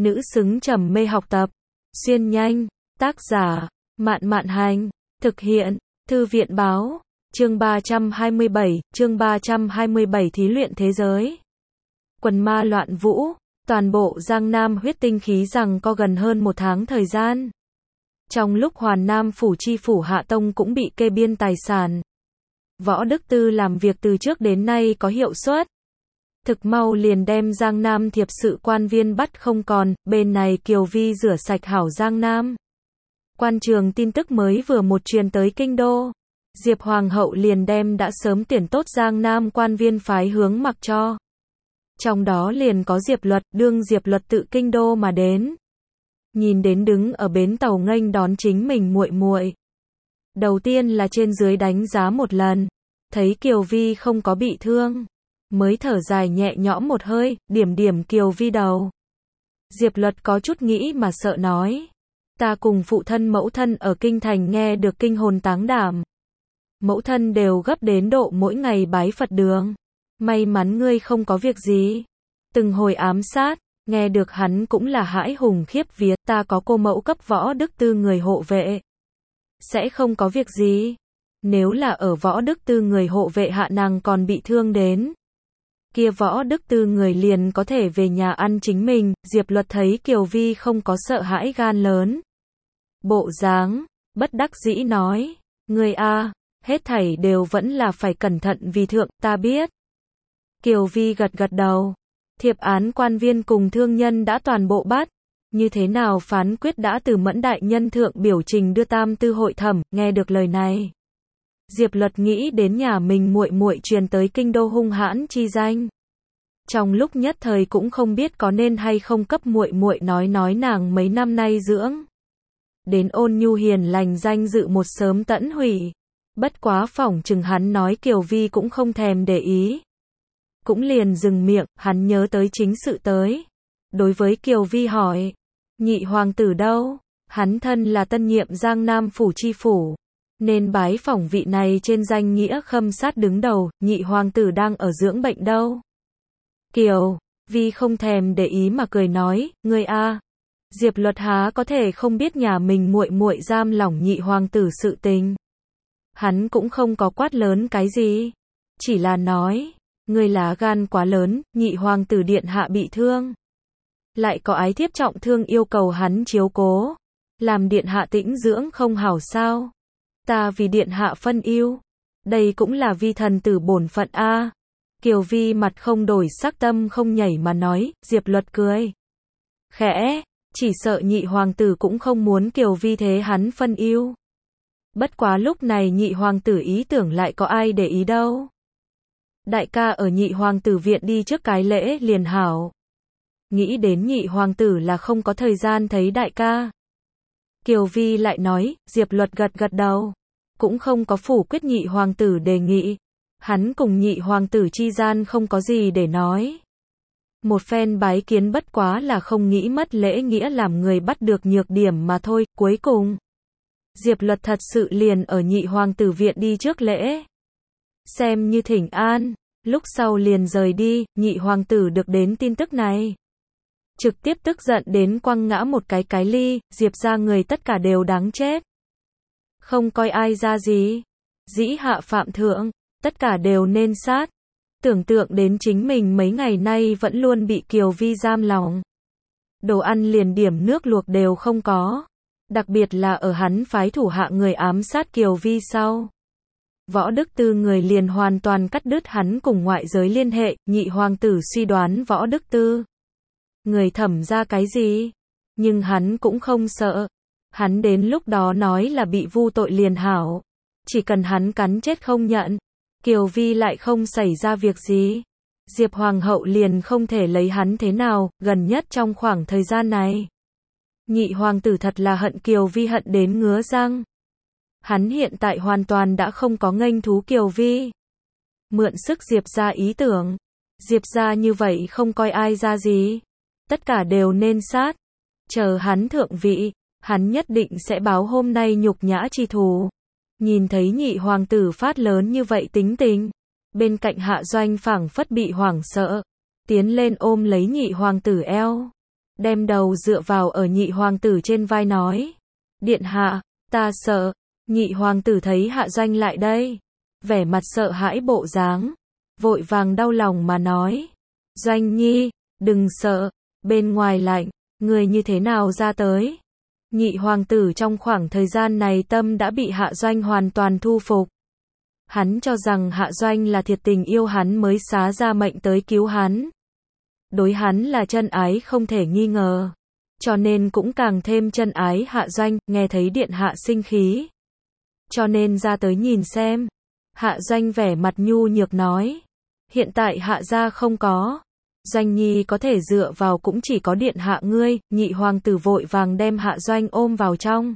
Nữ xứng trầm mê học tập. Xuyên nhanh. Tác giả, Mạn Mạn Hành. Thực hiện, Thư viện Báo. Chương 327, thí luyện thế giới. Quần ma loạn vũ, toàn bộ Giang Nam huyết tinh khí rằng có gần hơn 1 tháng thời gian. Trong lúc Hoàn Nam phủ chi phủ Hạ Tông cũng bị kê biên tài sản. Võ Đức Tư làm việc từ trước đến nay có hiệu suất. Thực mau liền đem Giang Nam thiệp sự quan viên bắt không còn, bên này Kiều Vi rửa sạch hảo Giang Nam. Quan trường tin tức mới vừa một truyền tới kinh đô. Diệp Hoàng hậu liền đem đã sớm tuyển tốt Giang Nam quan viên phái hướng mặc cho. Trong đó liền có Diệp Luật, đương Diệp Luật tự kinh đô mà đến. Nhìn đến đứng ở bến tàu nghênh đón chính mình muội muội. Đầu tiên là trên dưới đánh giá một lần, thấy Kiều Vi không có bị thương, mới thở dài nhẹ nhõm một hơi, điểm Kiều Vi đầu. Diệp Luật có chút nghĩ mà sợ nói, ta cùng phụ thân mẫu thân ở kinh thành nghe được kinh hồn táng đảm. Mẫu thân đều gấp đến độ mỗi ngày bái Phật đường. May mắn ngươi không có việc gì. Từng hồi ám sát, nghe được hắn cũng là hãi hùng khiếp vía, ta có cô mẫu cấp Võ Đức Tư người hộ vệ. Sẽ không có việc gì. Nếu là ở Võ Đức Tư người hộ vệ hạ nàng còn bị thương đến. Kia Võ Đức Tư người liền có thể về nhà ăn chính mình. Diệp Luật thấy Kiều Vi không có sợ hãi gan lớn. Bộ dáng, bất đắc dĩ nói, ngươi a, hết thảy đều vẫn là phải cẩn thận vì thượng, ta biết. Kiều Vi gật đầu. Thiệp án quan viên cùng thương nhân đã toàn bộ bắt. Như thế nào phán quyết đã từ Mẫn đại nhân thượng biểu trình đưa tam tư hội thẩm, nghe được lời này. Diệp Luật nghĩ đến nhà mình muội muội truyền tới kinh đô hung hãn chi danh. Trong lúc nhất thời cũng không biết có nên hay không cấp muội muội nói nàng mấy năm nay dưỡng. Đến ôn nhu hiền lành danh dự một sớm tẫn hủy. Bất quá phỏng chừng hắn nói Kiều Vi cũng không thèm để ý. Cũng liền dừng miệng, hắn nhớ tới chính sự tới. Đối với Kiều Vi hỏi, nhị hoàng tử đâu? Hắn thân là tân nhiệm Giang Nam phủ chi phủ, nên bái phỏng vị này trên danh nghĩa khâm sát đứng đầu, nhị hoàng tử đang ở dưỡng bệnh đâu. Kiều Vi không thèm để ý mà cười nói, ngươi a, Diệp Luật há có thể không biết nhà mình muội muội giam lỏng nhị hoàng tử sự tình. Hắn cũng không có quát lớn cái gì, chỉ là nói, ngươi lá gan quá lớn, nhị hoàng tử điện hạ bị thương. Lại có ái thiếp trọng thương yêu cầu hắn chiếu cố. Làm điện hạ tĩnh dưỡng không hảo sao. Ta vì điện hạ phân ưu. Đây cũng là vi thần tử bổn phận a. Kiều Vi mặt không đổi sắc tâm không nhảy mà nói, Diệp Luật cười. Khẽ, chỉ sợ nhị hoàng tử cũng không muốn Kiều Vi thế hắn phân ưu. Bất quá lúc này nhị hoàng tử ý tưởng lại có ai để ý đâu. Đại ca ở nhị hoàng tử viện đi trước cái lễ liền hảo. Nghĩ đến nhị hoàng tử là không có thời gian thấy đại ca. Kiều Vi lại nói, Diệp Luật gật đầu. Cũng không có phủ quyết nhị hoàng tử đề nghị. Hắn cùng nhị hoàng tử chi gian không có gì để nói. Một phen bái kiến bất quá là không nghĩ mất lễ nghĩa làm người bắt được nhược điểm mà thôi. Cuối cùng, Diệp Luật thật sự liền ở nhị hoàng tử viện đi trước lễ. Xem như thỉnh an, lúc sau liền rời đi, nhị hoàng tử được đến tin tức này. Trực tiếp tức giận đến quăng ngã một cái ly, Diệp ra người tất cả đều đáng chết. Không coi ai ra gì. Dĩ hạ phạm thượng, tất cả đều nên sát. Tưởng tượng đến chính mình mấy ngày nay vẫn luôn bị Kiều Vi giam lỏng. Đồ ăn liền điểm nước luộc đều không có. Đặc biệt là ở hắn phái thủ hạ người ám sát Kiều Vi sau. Võ Đức Tư người liền hoàn toàn cắt đứt hắn cùng ngoại giới liên hệ, nhị hoàng tử suy đoán Võ Đức Tư. Người thẩm ra cái gì? Nhưng hắn cũng không sợ. Hắn đến lúc đó nói là bị vu tội liền hảo. Chỉ cần hắn cắn chết không nhận. Kiều Vi lại không xảy ra việc gì. Diệp Hoàng hậu liền không thể lấy hắn thế nào, gần nhất trong khoảng thời gian này. Nhị hoàng tử thật là hận Kiều Vi hận đến ngứa răng. Hắn hiện tại hoàn toàn đã không có nghênh thú Kiều Vi. Mượn sức Diệp ra ý tưởng. Diệp ra như vậy không coi ai ra gì. Tất cả đều nên sát. Chờ hắn thượng vị, hắn nhất định sẽ báo hôm nay nhục nhã chi thù. Nhìn thấy nhị hoàng tử phát lớn như vậy tính tình. Bên cạnh Hạ Doanh phảng phất bị hoảng sợ. Tiến lên ôm lấy nhị hoàng tử eo. đem đầu dựa vào ở nhị hoàng tử trên vai nói. Điện hạ, ta sợ. Nhị hoàng tử thấy Hạ Doanh lại đây, vẻ mặt sợ hãi bộ dáng, vội vàng đau lòng mà nói. Doanh nhi, đừng sợ, bên ngoài lạnh, người như thế nào ra tới? Nhị hoàng tử trong khoảng thời gian này tâm đã bị Hạ Doanh hoàn toàn thu phục. Hắn cho rằng Hạ Doanh là thiệt tình yêu hắn mới xá ra mệnh tới cứu hắn. Đối hắn là chân ái không thể nghi ngờ. Cho nên cũng càng thêm chân ái Hạ Doanh, nghe thấy điện hạ sinh khí. Cho nên ra tới nhìn xem. Hạ Doanh vẻ mặt nhu nhược nói. Hiện tại Hạ gia không có. Doanh nhi có thể dựa vào cũng chỉ có điện hạ ngươi. Nhị hoàng tử vội vàng đem Hạ Doanh ôm vào trong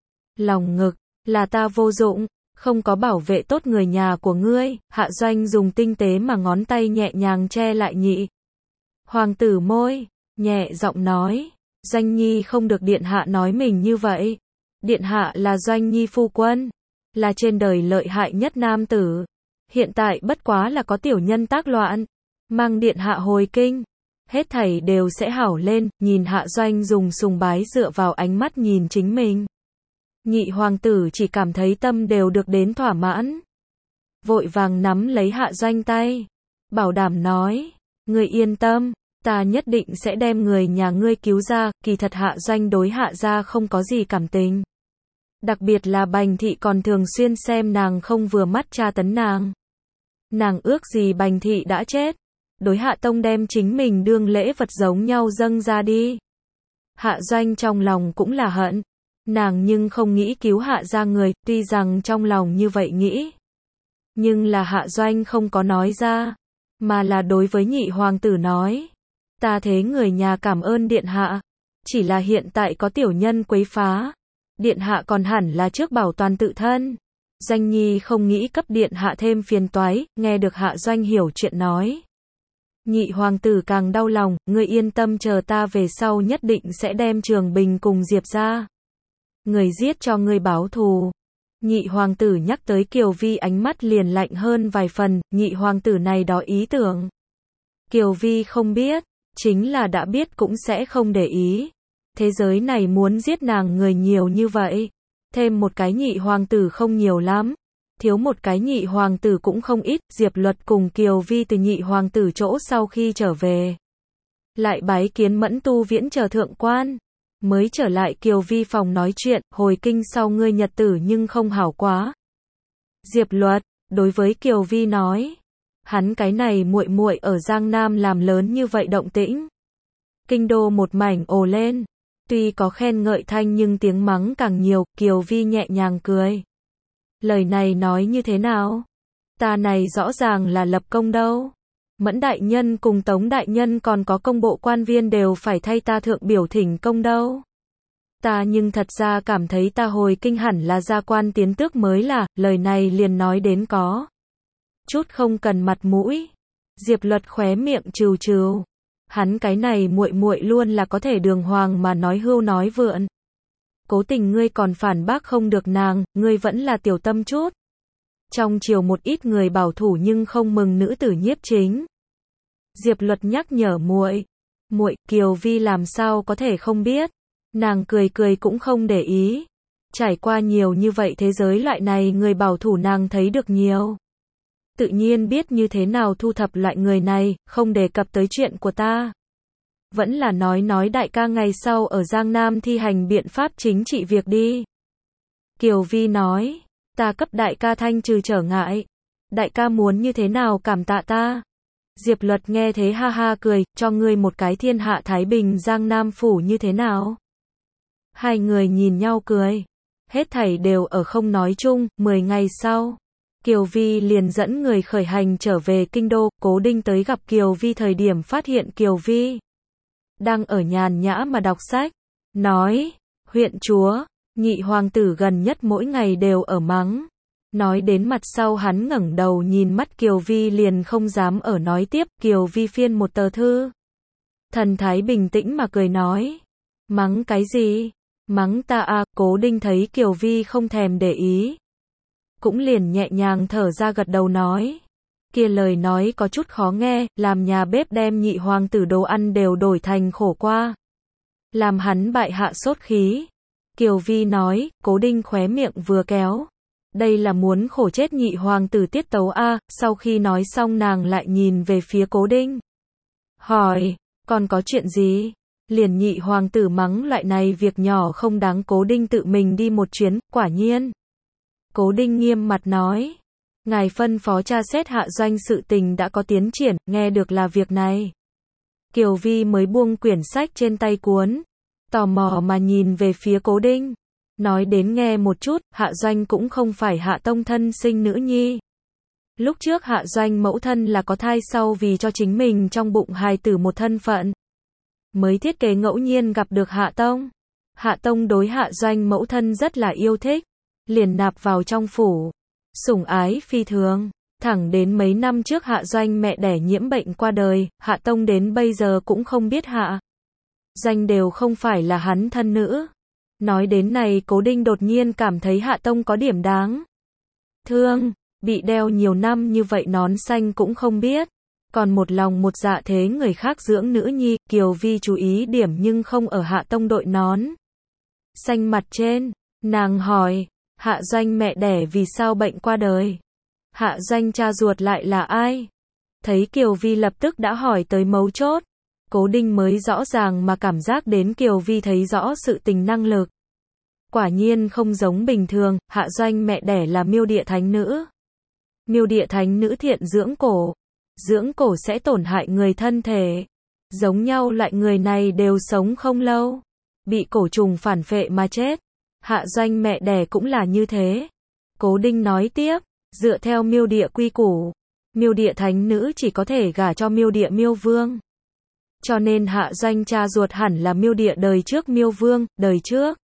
lòng ngực. Là ta vô dụng, không có bảo vệ tốt người nhà của ngươi. Hạ Doanh dùng tinh tế mà ngón tay nhẹ nhàng che lại nhị hoàng tử môi, nhẹ giọng nói. Doanh nhi không được điện hạ nói mình như vậy. Điện hạ là Doanh nhi phu quân, là trên đời lợi hại nhất nam tử. Hiện tại bất quá là có tiểu nhân tác loạn, mang điện hạ hồi kinh, hết thảy đều sẽ hảo lên. Nhìn Hạ Doanh dùng sùng bái dựa vào ánh mắt nhìn chính mình, nhị hoàng tử chỉ cảm thấy tâm đều được đến thỏa mãn. Vội vàng nắm lấy Hạ Doanh tay, bảo đảm nói, ngươi yên tâm, ta nhất định sẽ đem người nhà ngươi cứu ra. Kỳ thật Hạ Doanh đối Hạ gia không có gì cảm tình. Đặc biệt là Bành thị còn thường xuyên xem nàng không vừa mắt tra tấn nàng. Nàng ước gì Bành thị đã chết. Đối Hạ Tông đem chính mình đương lễ vật giống nhau dâng ra đi. Hạ Doanh trong lòng cũng là hận. Nàng nhưng không nghĩ cứu Hạ gia người, tuy rằng trong lòng như vậy nghĩ. Nhưng là Hạ Doanh không có nói ra, mà là đối với nhị hoàng tử nói. Ta thế người nhà cảm ơn điện hạ. Chỉ là hiện tại có tiểu nhân quấy phá. Điện hạ còn hẳn là trước bảo toàn tự thân. Doanh nhi không nghĩ cấp điện hạ thêm phiền toái. Nghe được Hạ Doanh hiểu chuyện nói. Nhị hoàng tử càng đau lòng. Ngươi yên tâm, chờ ta về sau nhất định sẽ đem Trường Bình cùng Diệp ra người giết cho ngươi báo thù. Nhị hoàng tử nhắc tới Kiều Vi ánh mắt liền lạnh hơn vài phần. Nhị hoàng tử này đó ý tưởng Kiều Vi không biết, chính là đã biết cũng sẽ không để ý. Thế giới này muốn giết nàng người nhiều như vậy, thêm một cái nhị hoàng tử không nhiều lắm, thiếu một cái nhị hoàng tử cũng không ít. Diệp Luật cùng Kiều Vi từ nhị hoàng tử chỗ sau khi trở về, lại bái kiến Mẫn Tu Viễn chờ thượng quan, mới trở lại Kiều Vi phòng nói chuyện. Hồi kinh sau ngươi nhật tử nhưng không hảo quá. Diệp Luật đối với Kiều Vi nói, hắn cái này muội muội ở Giang Nam làm lớn như vậy động tĩnh, kinh đô một mảnh ồ lên. Tuy có khen ngợi thanh nhưng tiếng mắng càng nhiều. Kiều Vi nhẹ nhàng cười. Lời này nói như thế nào? Ta này rõ ràng là lập công đâu. Mẫn đại nhân cùng Tống đại nhân còn có công bộ quan viên đều phải thay ta thượng biểu thỉnh công đâu. Ta nhưng thật ra cảm thấy ta hồi kinh hẳn là gia quan tiến tước mới là. Lời này liền nói đến có chút không cần mặt mũi. Diệp Luật khóe miệng trừ trừ. Hắn cái này muội muội luôn là có thể đường hoàng mà nói hưu nói vượn. Cố tình ngươi còn phản bác không được nàng, ngươi vẫn là tiểu tâm chút. Trong triều một ít người bảo thủ nhưng không mừng nữ tử nhiếp chính. Diệp Luật nhắc nhở muội, Kiều Vi làm sao có thể không biết. Nàng cười cười cũng không để ý. Trải qua nhiều như vậy thế giới loại này người bảo thủ nàng thấy được nhiều. Tự nhiên biết như thế nào thu thập loại người này. Không đề cập tới chuyện của ta, vẫn là nói đại ca ngày sau ở Giang Nam thi hành biện pháp chính trị việc đi. Kiều Vi nói, ta cấp đại ca thanh trừ trở ngại. Đại ca muốn như thế nào cảm tạ ta. Diệp Luật nghe thế ha ha cười, cho ngươi một cái thiên hạ Thái Bình Giang Nam phủ như thế nào. Hai người nhìn nhau cười, hết thảy đều ở không nói chung. 10 ngày sau, Kiều Vi liền dẫn người khởi hành trở về kinh đô. Cố Đinh tới gặp Kiều Vi thời điểm phát hiện Kiều Vi đang ở nhàn nhã mà đọc sách, nói, huyện chúa, nhị hoàng tử gần nhất mỗi ngày đều ở mắng. Nói đến mặt sau hắn ngẩng đầu nhìn mắt Kiều Vi liền không dám ở nói tiếp. Kiều Vi phiên một tờ thư, thần thái bình tĩnh mà cười nói, mắng cái gì? Mắng ta à? Cố Đinh thấy Kiều Vi không thèm để ý, cũng liền nhẹ nhàng thở ra gật đầu nói, kia lời nói có chút khó nghe, làm nhà bếp đem nhị hoàng tử đồ ăn đều đổi thành khổ qua. làm hắn bại hạ sốt khí. Kiều Vi nói, Cố Đinh khóe miệng vừa kéo. Đây là muốn khổ chết nhị hoàng tử tiết tấu a. Sau khi nói xong nàng lại nhìn về phía Cố Đinh. Hỏi, còn có chuyện gì? Liền nhị hoàng tử mắng loại này việc nhỏ không đáng. Cố Đinh tự mình đi một chuyến, quả nhiên. Cố Đinh nghiêm mặt nói. Ngài phân phó tra xét Hạ Doanh sự tình đã có tiến triển, nghe được là việc này. Kiều Vi mới buông quyển sách trên tay cuốn. Tò mò mà nhìn về phía Cố Đinh. Nói đến nghe một chút, Hạ Doanh cũng không phải Hạ Tông thân sinh nữ nhi. Lúc trước Hạ Doanh mẫu thân là có thai sau vì cho chính mình trong bụng hài tử một thân phận. Mới thiết kế ngẫu nhiên gặp được Hạ Tông. Hạ Tông đối Hạ Doanh mẫu thân rất là yêu thích. Liền nạp vào trong phủ. Sủng ái phi thường. Thẳng đến mấy năm trước Hạ Doanh mẹ đẻ nhiễm bệnh qua đời, Hạ Tông đến bây giờ cũng không biết Hạ Doanh đều không phải là hắn thân nữ. Nói đến này Cố Đinh đột nhiên cảm thấy Hạ Tông có điểm đáng thương, bị đeo nhiều năm như vậy nón xanh cũng không biết. Còn một lòng một dạ thế người khác dưỡng nữ nhi. Kiều Vi chú ý điểm nhưng không ở Hạ Tông đội nón xanh mặt trên. Nàng hỏi, Hạ Doanh mẹ đẻ vì sao bệnh qua đời? Hạ Doanh cha ruột lại là ai? Thấy Kiều Vi lập tức đã hỏi tới mấu chốt. Cố Đinh mới rõ ràng mà cảm giác đến Kiều Vi thấy rõ sự tình năng lực. Quả nhiên không giống bình thường, Hạ Doanh mẹ đẻ là Miêu Địa Thánh Nữ. Miêu Địa Thánh Nữ thiện dưỡng cổ. Dưỡng cổ sẽ tổn hại người thân thể. Giống nhau loại người này đều sống không lâu. Bị cổ trùng phản phệ mà chết. Hạ Doanh mẹ đẻ cũng là như thế. Cố Đinh nói tiếp, dựa theo Miêu Địa quy củ, Miêu Địa Thánh Nữ chỉ có thể gả cho Miêu Địa Miêu Vương. Cho nên Hạ Doanh cha ruột hẳn là Miêu Địa đời trước Miêu Vương, đời trước.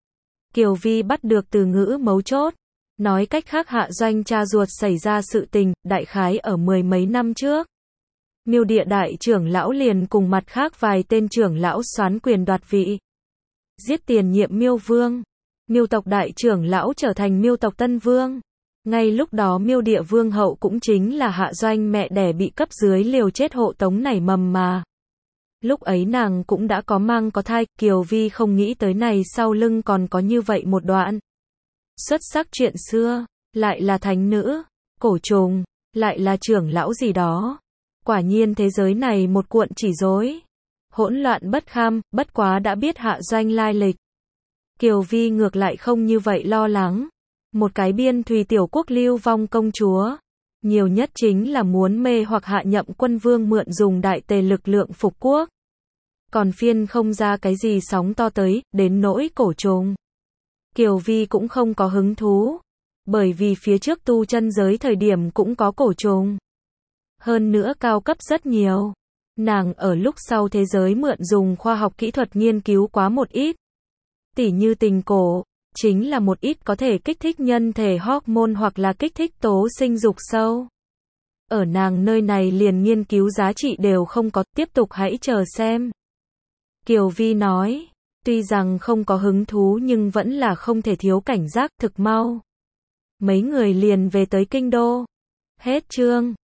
Kiều Vi bắt được từ ngữ mấu chốt. Nói cách khác Hạ Doanh cha ruột xảy ra sự tình, đại khái ở mười mấy năm trước. Miêu Địa đại trưởng lão liền cùng mặt khác vài tên trưởng lão soán quyền đoạt vị. Giết tiền nhiệm Miêu Vương. Miêu tộc đại trưởng lão trở thành Miêu tộc Tân Vương. Ngay lúc đó Miêu Địa Vương hậu cũng chính là Hạ Doanh mẹ đẻ bị cấp dưới liều chết hộ tống nảy mầm mà. Lúc ấy nàng cũng đã có mang có thai. Kiều Vi không nghĩ tới này sau lưng còn có như vậy một đoạn xuất sắc chuyện xưa. Lại là thánh nữ, cổ trùng, lại là trưởng lão gì đó. Quả nhiên thế giới này một cuộn chỉ rối, hỗn loạn bất kham. Bất quá đã biết Hạ Doanh lai lịch, Kiều Vi ngược lại không như vậy lo lắng. Một cái biên thùy tiểu quốc lưu vong công chúa, nhiều nhất chính là muốn mê hoặc Hạ Nhậm Quân Vương mượn dùng đại tề lực lượng phục quốc. Còn phiên không ra cái gì sóng to tới, đến nỗi cổ trùng. Kiều Vi cũng không có hứng thú, bởi vì phía trước tu chân giới thời điểm cũng có cổ trùng. Hơn nữa cao cấp rất nhiều. Nàng ở lúc sau thế giới mượn dùng khoa học kỹ thuật nghiên cứu quá một ít. Tỉ như tình cổ, chính là một ít có thể kích thích nhân thể hormone hoặc là kích thích tố sinh dục sâu. Ở nàng nơi này liền nghiên cứu giá trị đều không có, tiếp tục hãy chờ xem. Kiều Vi nói, tuy rằng không có hứng thú nhưng vẫn là không thể thiếu cảnh giác. Thực mau mấy người liền về tới kinh đô. Hết chương.